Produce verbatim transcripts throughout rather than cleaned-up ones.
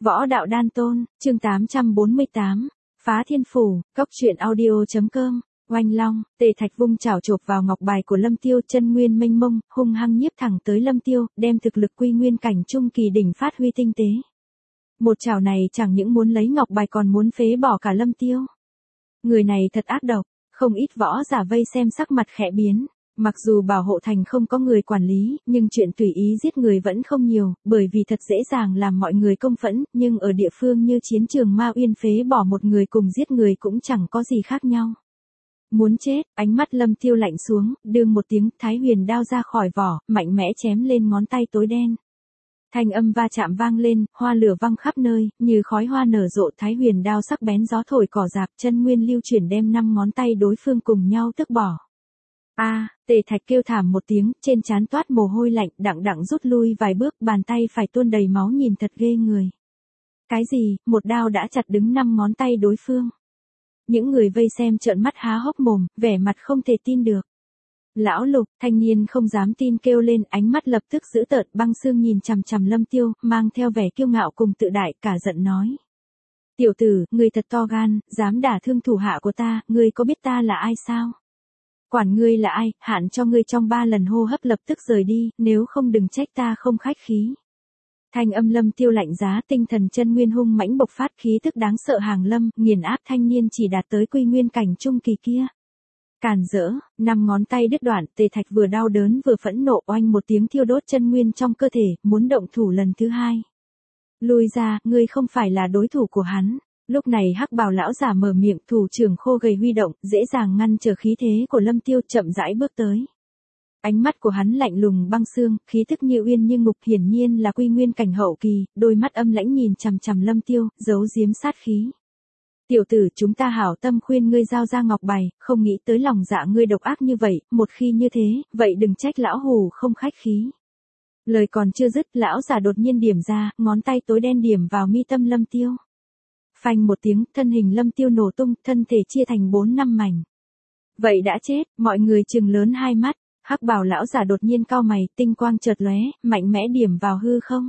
Võ đạo đan tôn, chương tám trăm bốn mươi tám, phá thiên phủ, cốc truyện audio.com, oanh long, tề thạch vung chảo chộp vào ngọc bài của Lâm Tiêu, chân nguyên mênh mông, hung hăng nhiếp thẳng tới Lâm Tiêu, đem thực lực quy nguyên cảnh trung kỳ đỉnh phát huy tinh tế. Một chảo này chẳng những muốn lấy ngọc bài còn muốn phế bỏ cả Lâm Tiêu. Người này thật ác độc, không ít võ giả vây xem sắc mặt khẽ biến. Mặc dù bảo hộ thành không có người quản lý, nhưng chuyện tùy ý giết người vẫn không nhiều, bởi vì thật dễ dàng làm mọi người công phẫn, nhưng ở địa phương như chiến trường Ma Uyên phế bỏ một người cùng giết người cũng chẳng có gì khác nhau. Muốn chết, ánh mắt Lâm Tiêu lạnh xuống, đương một tiếng, thái huyền đao ra khỏi vỏ, mạnh mẽ chém lên ngón tay tối đen. Thanh âm va chạm vang lên, hoa lửa văng khắp nơi, như khói hoa nở rộ, thái huyền đao sắc bén gió thổi cỏ rạp, chân nguyên lưu chuyển đem năm ngón tay đối phương cùng nhau tước bỏ. A, à, tề thạch kêu thảm một tiếng, trên trán toát mồ hôi lạnh, đặng đặng rút lui vài bước, bàn tay phải tuôn đầy máu nhìn thật ghê người. Cái gì, một đao đã chặt đứng năm ngón tay đối phương. Những người vây xem trợn mắt há hốc mồm, vẻ mặt không thể tin được. Lão Lục, thanh niên không dám tin kêu lên, ánh mắt lập tức dữ tợn, băng xương nhìn chằm chằm Lâm Tiêu, mang theo vẻ kiêu ngạo cùng tự đại, cả giận nói. Tiểu tử, ngươi thật to gan, dám đả thương thủ hạ của ta, ngươi có biết ta là ai sao? Quản ngươi là ai, hạn cho ngươi trong ba lần hô hấp lập tức rời đi, nếu không đừng trách ta không khách khí. Thanh âm Lâm Tiêu lạnh giá, tinh thần chân nguyên hung mãnh bộc phát, khí tức đáng sợ hàng lâm, nghiền áp thanh niên chỉ đạt tới quy nguyên cảnh trung kỳ kia. Càn rỡ, năm ngón tay đứt đoạn, tề thạch vừa đau đớn vừa phẫn nộ, oanh một tiếng thiêu đốt chân nguyên trong cơ thể, muốn động thủ lần thứ hai. Lùi ra, ngươi không phải là đối thủ của hắn. Lúc này hắc bào lão giả mở miệng, thủ trưởng khô gầy huy động, dễ dàng ngăn trở khí thế của Lâm Tiêu, chậm rãi bước tới. Ánh mắt của hắn lạnh lùng băng xương, khí thức như uyên như ngục, hiển nhiên là quy nguyên cảnh hậu kỳ, đôi mắt âm lãnh nhìn chằm chằm Lâm Tiêu, giấu giếm sát khí. Tiểu tử, chúng ta hảo tâm khuyên ngươi giao ra ngọc bài, không nghĩ tới lòng dạ ngươi độc ác như vậy, một khi như thế, vậy đừng trách lão hù không khách khí. Lời còn chưa dứt, lão giả đột nhiên điểm ra, ngón tay tối đen điểm vào mi tâm Lâm Tiêu. Phanh một tiếng, thân hình Lâm Tiêu nổ tung, thân thể chia thành bốn năm mảnh. Vậy đã chết, mọi người trừng lớn hai mắt, hắc bào lão giả đột nhiên cau mày, tinh quang chợt lóe, mạnh mẽ điểm vào hư không.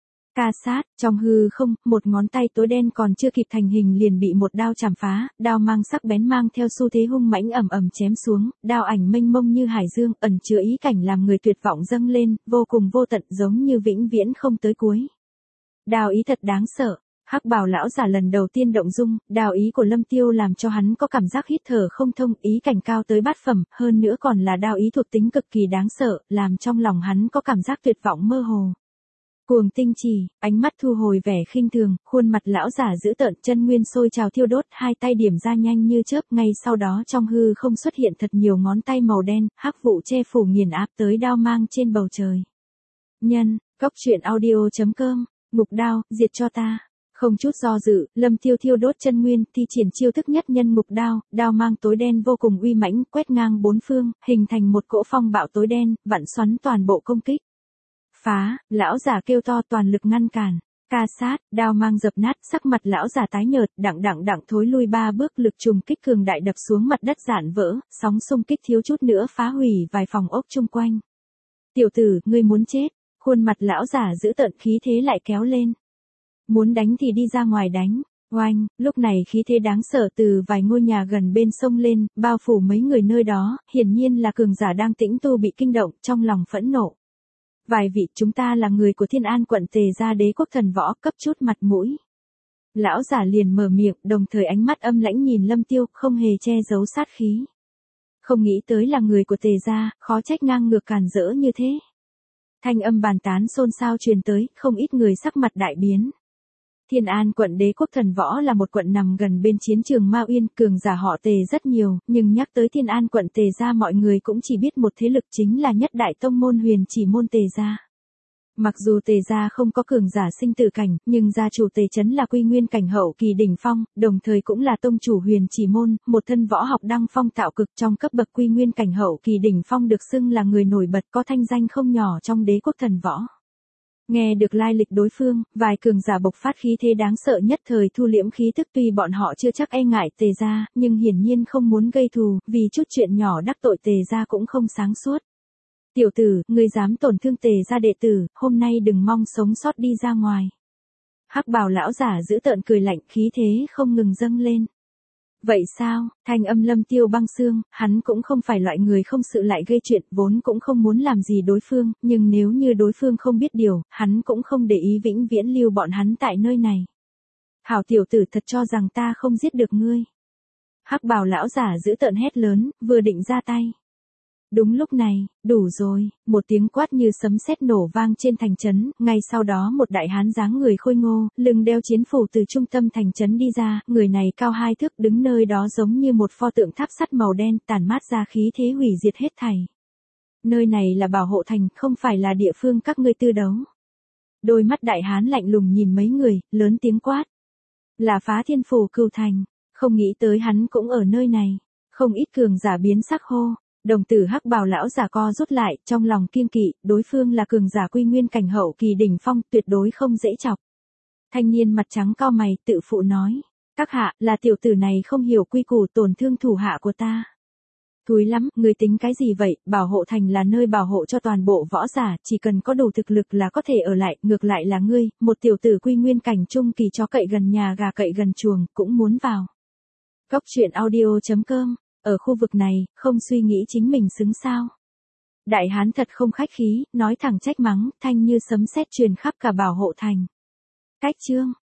Ca sát, trong hư không, một ngón tay tối đen còn chưa kịp thành hình liền bị một đao chảm phá, đao mang sắc bén mang theo xu thế hung mãnh ầm ầm chém xuống, đao ảnh mênh mông như hải dương, ẩn chứa ý cảnh làm người tuyệt vọng dâng lên, vô cùng vô tận, giống như vĩnh viễn không tới cuối. Đao ý thật đáng sợ. Hắc bào lão giả lần đầu tiên động dung, đao ý của Lâm Tiêu làm cho hắn có cảm giác hít thở không thông, ý cảnh cao tới bát phẩm, hơn nữa còn là đao ý thuộc tính cực kỳ đáng sợ, làm trong lòng hắn có cảm giác tuyệt vọng mơ hồ. Cuồng tinh chỉ, ánh mắt thu hồi vẻ khinh thường, khuôn mặt lão giả dữ tợn, chân nguyên sôi trào thiêu đốt, hai tay điểm ra nhanh như chớp, ngay sau đó trong hư không xuất hiện thật nhiều ngón tay màu đen, hắc vụ che phủ nghiền áp tới đao mang trên bầu trời. Nhân, cốc truyện audio.com, ngục đao, diệt cho ta. Không chút do dự, Lâm Tiêu thiêu đốt chân nguyên, thi triển chiêu thức nhất nhân ngục đao, đao mang tối đen vô cùng uy mãnh, quét ngang bốn phương, hình thành một cỗ phong bạo tối đen, vặn xoắn toàn bộ công kích. Phá, lão giả kêu to toàn lực ngăn cản. Ca sát, đao mang dập nát, sắc mặt lão giả tái nhợt, đặng đặng đặng thối lui ba bước, lực trùng kích cường đại đập xuống mặt đất rạn vỡ, sóng xung kích thiếu chút nữa phá hủy vài phòng ốc chung quanh. Tiểu tử, ngươi muốn chết, khuôn mặt lão giả giữ tợn, khí thế lại kéo lên. Muốn đánh thì đi ra ngoài đánh. Oanh, lúc này khí thế đáng sợ từ vài ngôi nhà gần bên sông lên, bao phủ mấy người nơi đó, hiển nhiên là cường giả đang tĩnh tu bị kinh động, trong lòng phẫn nộ. Vài vị, chúng ta là người của Thiên An quận Tề gia đế quốc thần võ, cấp chút mặt mũi. Lão giả liền mở miệng, đồng thời ánh mắt âm lãnh nhìn Lâm Tiêu, không hề che giấu sát khí. Không nghĩ tới là người của Tề gia, khó trách ngang ngược càn rỡ như thế. Thanh âm bàn tán xôn xao truyền tới, không ít người sắc mặt đại biến. Thiên An quận đế quốc thần võ là một quận nằm gần bên chiến trường Ma Uyên, cường giả họ Tề rất nhiều, nhưng nhắc tới Thiên An quận Tề gia mọi người cũng chỉ biết một thế lực chính là nhất đại tông môn Huyền Chỉ môn Tề gia. Mặc dù Tề gia không có cường giả sinh tử cảnh, nhưng gia chủ Tề trấn là quy nguyên cảnh hậu kỳ đỉnh phong, đồng thời cũng là tông chủ Huyền Chỉ môn, một thân võ học đăng phong tạo cực, trong cấp bậc quy nguyên cảnh hậu kỳ đỉnh phong được xưng là người nổi bật, có thanh danh không nhỏ trong đế quốc thần võ. Nghe được lai lịch đối phương, vài cường giả bộc phát khí thế đáng sợ nhất thời thu liễm khí tức, tuy bọn họ chưa chắc e ngại Tề gia, nhưng hiển nhiên không muốn gây thù, vì chút chuyện nhỏ đắc tội Tề gia cũng không sáng suốt. Tiểu tử, ngươi dám tổn thương Tề gia đệ tử, hôm nay đừng mong sống sót đi ra ngoài. Hắc bào lão giả giữ tợn cười lạnh, khí thế không ngừng dâng lên. Vậy sao? Thanh âm Lâm Tiêu băng xương, hắn cũng không phải loại người không sự lại gây chuyện, vốn cũng không muốn làm gì đối phương, nhưng nếu như đối phương không biết điều, hắn cũng không để ý vĩnh viễn lưu bọn hắn tại nơi này. Hảo tiểu tử, thật cho rằng ta không giết được ngươi. Hắc bào lão giả giữ tợn hét lớn, vừa định ra tay. Đúng lúc này, đủ rồi, một tiếng quát như sấm sét nổ vang trên thành trấn, ngay sau đó một đại hán dáng người khôi ngô, lưng đeo chiến phủ từ trung tâm thành trấn đi ra, người này cao hai thước đứng nơi đó giống như một pho tượng tháp sắt màu đen, tản mát ra khí thế hủy diệt hết thảy. Nơi này là bảo hộ thành, không phải là địa phương các ngươi tư đấu. Đôi mắt đại hán lạnh lùng nhìn mấy người, lớn tiếng quát. Là Phá Thiên Phủ Cửu Thành, không nghĩ tới hắn cũng ở nơi này, không ít cường giả biến sắc hô. Đồng tử hắc bào lão giả co rút lại, trong lòng kiêng kỵ, đối phương là cường giả quy nguyên cảnh hậu kỳ đỉnh phong, tuyệt đối không dễ chọc. Thanh niên mặt trắng cau mày, tự phụ nói, các hạ, là tiểu tử này không hiểu quy củ, tổn thương thủ hạ của ta. Thúi lắm, người tính cái gì vậy, bảo hộ thành là nơi bảo hộ cho toàn bộ võ giả, chỉ cần có đủ thực lực là có thể ở lại, ngược lại là ngươi, một tiểu tử quy nguyên cảnh trung kỳ chó cậy gần nhà gà cậy gần chuồng, cũng muốn vào. Góc truyện audio chấm com. Ở khu vực này, không suy nghĩ chính mình xứng sao. Đại hán thật không khách khí, nói thẳng trách mắng, thanh như sấm sét truyền khắp cả bảo hộ thành. Cách chương.